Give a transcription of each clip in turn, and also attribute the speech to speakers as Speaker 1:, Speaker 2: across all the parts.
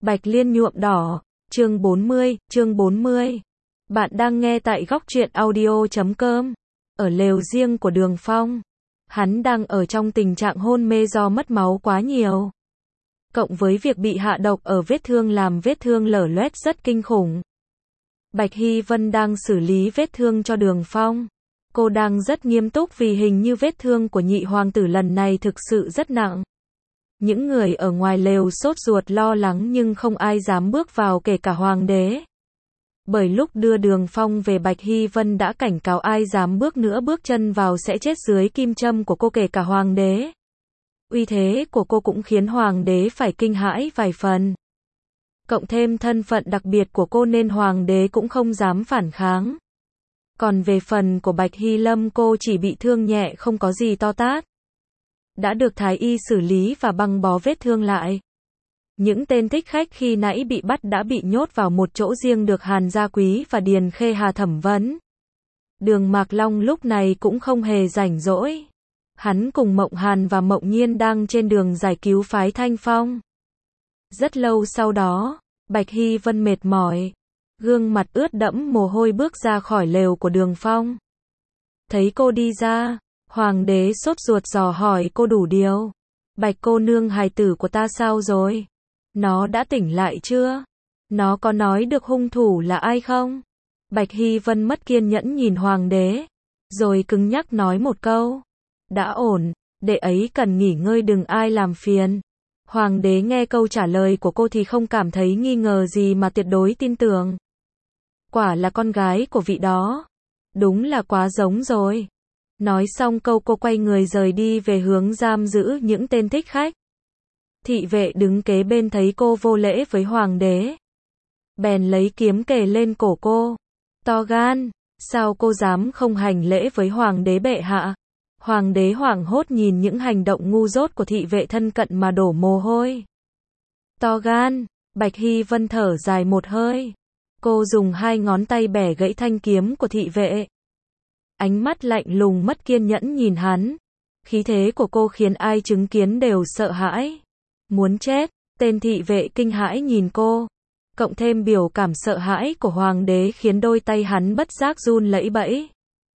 Speaker 1: Bạch Liên nhuộm đỏ, chương 40. Bạn đang nghe tại góc truyện audio.com. Ở lều riêng của Đường Phong, hắn đang ở trong tình trạng hôn mê do mất máu quá nhiều. Cộng với việc bị hạ độc ở vết thương làm vết thương lở loét rất kinh khủng. Bạch Hy Vân đang xử lý vết thương cho Đường Phong. Cô đang rất nghiêm túc vì hình như vết thương của nhị hoàng tử lần này thực sự rất nặng. Những người ở ngoài lều sốt ruột lo lắng nhưng không ai dám bước vào kể cả hoàng đế. Bởi lúc đưa Đường Phong về Bạch Hy Vân đã cảnh cáo ai dám bước chân vào sẽ chết dưới kim châm của cô kể cả hoàng đế. Uy thế của cô cũng khiến hoàng đế phải kinh hãi vài phần. Cộng thêm thân phận đặc biệt của cô nên hoàng đế cũng không dám phản kháng. Còn về phần của Bạch Hy Lâm, cô chỉ bị thương nhẹ không có gì to tát. Đã được thái y xử lý và băng bó vết thương lại. Những tên thích khách khi nãy bị bắt đã bị nhốt vào một chỗ riêng được Hàn Gia Quý và Điền Khê Hà thẩm vấn. Đường Mạc Long lúc này cũng không hề rảnh rỗi. Hắn cùng Mộng Hàn và Mộng Nhiên đang trên đường giải cứu phái Thanh Phong. Rất lâu sau đó, Bạch Hy Vân mệt mỏi, gương mặt ướt đẫm mồ hôi bước ra khỏi lều của Đường Phong. Thấy cô đi ra, hoàng đế sốt ruột dò hỏi cô đủ điều. Bạch cô nương, hài tử của ta sao rồi? Nó đã tỉnh lại chưa? Nó có nói được hung thủ là ai không? Bạch Hy Vân mất kiên nhẫn nhìn hoàng đế, rồi cứng nhắc nói một câu. Đã ổn, đệ ấy cần nghỉ ngơi đừng ai làm phiền. Hoàng đế nghe câu trả lời của cô thì không cảm thấy nghi ngờ gì mà tuyệt đối tin tưởng. Quả là con gái của vị đó. Đúng là quá giống rồi. Nói xong câu cô quay người rời đi về hướng giam giữ những tên thích khách. Thị vệ đứng kế bên thấy cô vô lễ với hoàng đế, bèn lấy kiếm kề lên cổ cô. To gan, sao cô dám không hành lễ với hoàng đế bệ hạ? Hoàng đế hoảng hốt nhìn những hành động ngu dốt của thị vệ thân cận mà đổ mồ hôi. To gan, Bạch Hy Vân thở dài một hơi. Cô dùng hai ngón tay bẻ gãy thanh kiếm của thị vệ. Ánh mắt lạnh lùng mất kiên nhẫn nhìn hắn. Khí thế của cô khiến ai chứng kiến đều sợ hãi. Muốn chết, tên thị vệ kinh hãi nhìn cô. Cộng thêm biểu cảm sợ hãi của hoàng đế khiến đôi tay hắn bất giác run lẩy bẩy.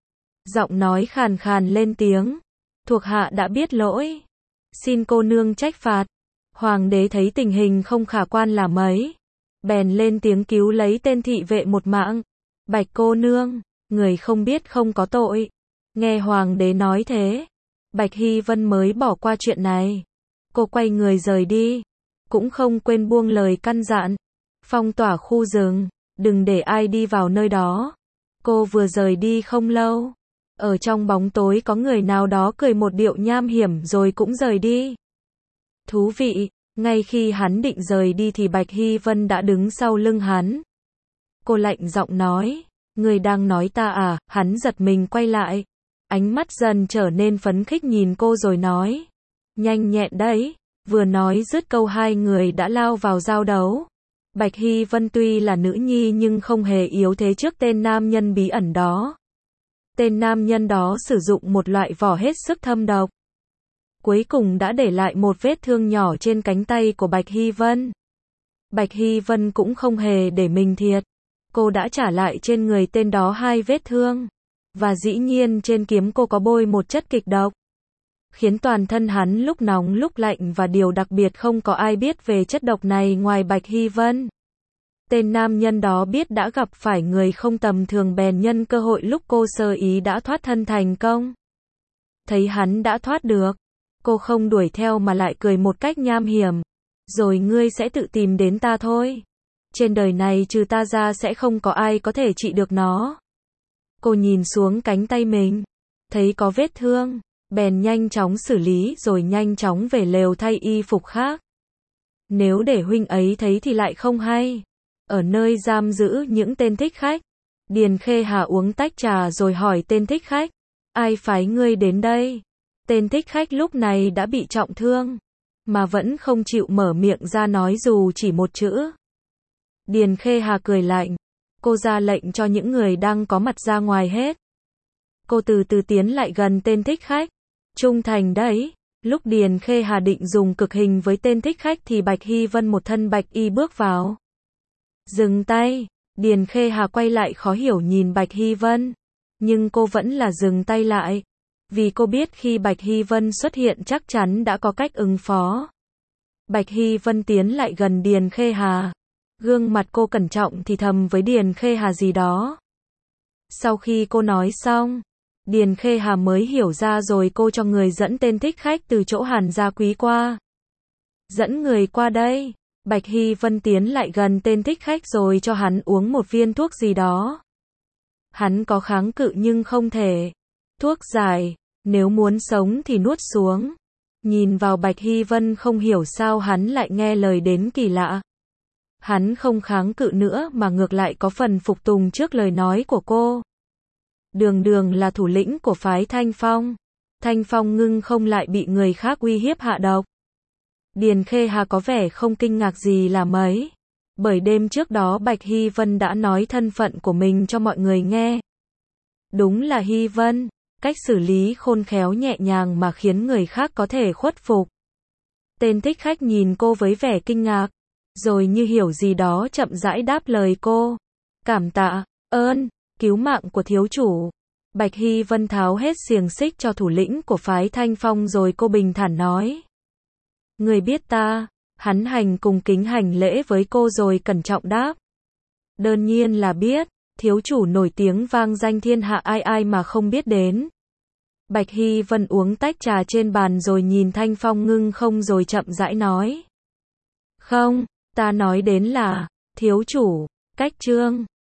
Speaker 1: Giọng nói khàn khàn lên tiếng. Thuộc hạ đã biết lỗi. Xin cô nương trách phạt. Hoàng đế thấy tình hình không khả quan là mấy, bèn lên tiếng cứu lấy tên thị vệ một mạng. Bạch cô nương, người không biết không có tội. Nghe hoàng đế nói thế, Bạch Hy Vân mới bỏ qua chuyện này. Cô quay người rời đi, cũng không quên buông lời căn dặn. Phong tỏa khu rừng, đừng để ai đi vào nơi đó. Cô vừa rời đi không lâu, ở trong bóng tối có người nào đó cười một điệu nham hiểm rồi cũng rời đi. Thú vị, ngay khi hắn định rời đi thì Bạch Hy Vân đã đứng sau lưng hắn. Cô lạnh giọng nói, người đang nói ta à? Hắn giật mình quay lại, ánh mắt dần trở nên phấn khích nhìn cô rồi nói, nhanh nhẹn đấy. Vừa nói dứt câu hai người đã lao vào giao đấu. Bạch Hy Vân tuy là nữ nhi nhưng không hề yếu thế trước tên nam nhân bí ẩn đó. Tên nam nhân đó sử dụng một loại vỏ hết sức thâm độc. Cuối cùng đã để lại một vết thương nhỏ trên cánh tay của Bạch Hy Vân. Bạch Hy Vân cũng không hề để mình thiệt. Cô đã trả lại trên người tên đó hai vết thương. Và dĩ nhiên trên kiếm cô có bôi một chất kịch độc, khiến toàn thân hắn lúc nóng lúc lạnh, và điều đặc biệt không có ai biết về chất độc này ngoài Bạch Hy Vân. Tên nam nhân đó biết đã gặp phải người không tầm thường bèn nhân cơ hội lúc cô sơ ý đã thoát thân thành công. Thấy hắn đã thoát được, cô không đuổi theo mà lại cười một cách nham hiểm. Rồi ngươi sẽ tự tìm đến ta thôi. Trên đời này trừ ta ra sẽ không có ai có thể trị được nó. Cô nhìn xuống cánh tay mình, thấy có vết thương, bèn nhanh chóng xử lý rồi nhanh chóng về lều thay y phục khác. Nếu để huynh ấy thấy thì lại không hay. Ở nơi giam giữ những tên thích khách, Điền Khê Hà uống tách trà rồi hỏi tên thích khách, ai phái ngươi đến đây? Tên thích khách lúc này đã bị trọng thương, mà vẫn không chịu mở miệng ra nói dù chỉ một chữ. Điền Khê Hà cười lạnh, cô ra lệnh cho những người đang có mặt ra ngoài hết. Cô từ từ tiến lại gần tên thích khách. Trung thành đấy. Lúc Điền Khê Hà định dùng cực hình với tên thích khách thì Bạch Hy Vân một thân bạch y bước vào. Dừng tay, Điền Khê Hà quay lại khó hiểu nhìn Bạch Hy Vân. Nhưng cô vẫn là dừng tay lại. Vì cô biết khi Bạch Hy Vân xuất hiện chắc chắn đã có cách ứng phó. Bạch Hy Vân tiến lại gần Điền Khê Hà. Gương mặt cô cẩn trọng thì thầm với Điền Khê Hà gì đó. Sau khi cô nói xong, Điền Khê Hà mới hiểu ra rồi cô cho người dẫn tên thích khách từ chỗ Hàn Gia Quý qua. Dẫn người qua đây, Bạch Hy Vân tiến lại gần tên thích khách rồi cho hắn uống một viên thuốc gì đó. Hắn có kháng cự nhưng không thể. Thuốc giải, nếu muốn sống thì nuốt xuống. Nhìn vào Bạch Hy Vân không hiểu sao hắn lại nghe lời đến kỳ lạ. Hắn không kháng cự nữa mà ngược lại có phần phục tùng trước lời nói của cô. Đường Đường là thủ lĩnh của phái Thanh Phong. Thanh Phong ngưng không lại bị người khác uy hiếp hạ độc. Điền Khê Hà có vẻ không kinh ngạc gì là mấy. Bởi đêm trước đó Bạch Hy Vân đã nói thân phận của mình cho mọi người nghe. Đúng là Hy Vân, cách xử lý khôn khéo nhẹ nhàng mà khiến người khác có thể khuất phục. Tên thích khách nhìn cô với vẻ kinh ngạc, rồi như hiểu gì đó chậm rãi đáp lời cô. Cảm tạ, ơn, cứu mạng của thiếu chủ. Bạch Hy Vân tháo hết xiềng xích cho thủ lĩnh của phái Thanh Phong rồi cô bình thản nói. Người biết ta, hắn hành cùng kính hành lễ với cô rồi cẩn trọng đáp. Đương nhiên là biết, thiếu chủ nổi tiếng vang danh thiên hạ ai ai mà không biết đến. Bạch Hy Vân uống tách trà trên bàn rồi nhìn Thanh Phong ngưng không rồi chậm rãi nói. Không, ta nói đến là, thiếu chủ, cách trương.